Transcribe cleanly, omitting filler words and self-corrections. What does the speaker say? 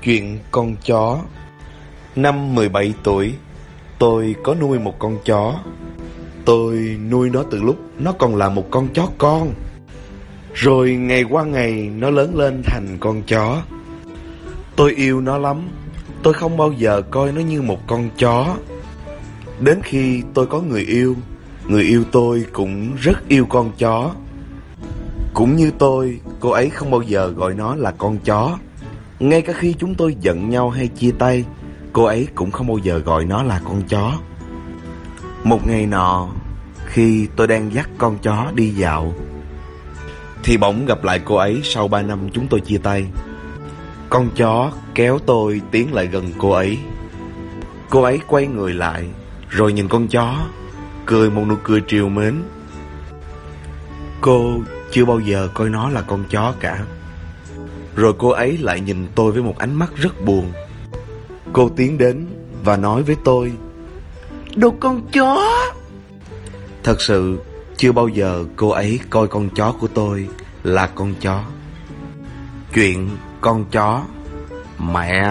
Chuyện con chó. Năm 17 tuổi, tôi có nuôi một con chó. Tôi nuôi nó từ lúc nó còn là một con chó con. Rồi ngày qua ngày nó lớn lên thành con chó. Tôi yêu nó lắm. Tôi không bao giờ coi nó như một con chó. Đến khi tôi có người yêu tôi cũng rất yêu con chó. Cũng như tôi, cô ấy không bao giờ gọi nó là con chó. Ngay cả khi chúng tôi giận nhau hay chia tay, cô ấy cũng không bao giờ gọi nó là con chó. Một ngày nọ, khi tôi đang dắt con chó đi dạo, thì bỗng gặp lại cô ấy sau 3 năm chúng tôi chia tay. Con chó kéo tôi tiến lại gần cô ấy. Cô ấy quay người lại, rồi nhìn con chó, cười một nụ cười trìu mến. Cô chưa bao giờ coi nó là con chó cả. Rồi cô ấy lại nhìn tôi với một ánh mắt rất buồn. Cô tiến đến và nói với tôi: "Đồ con chó!" Thật sự chưa bao giờ cô ấy coi con chó của tôi là con chó. Chuyện con chó. Mẹ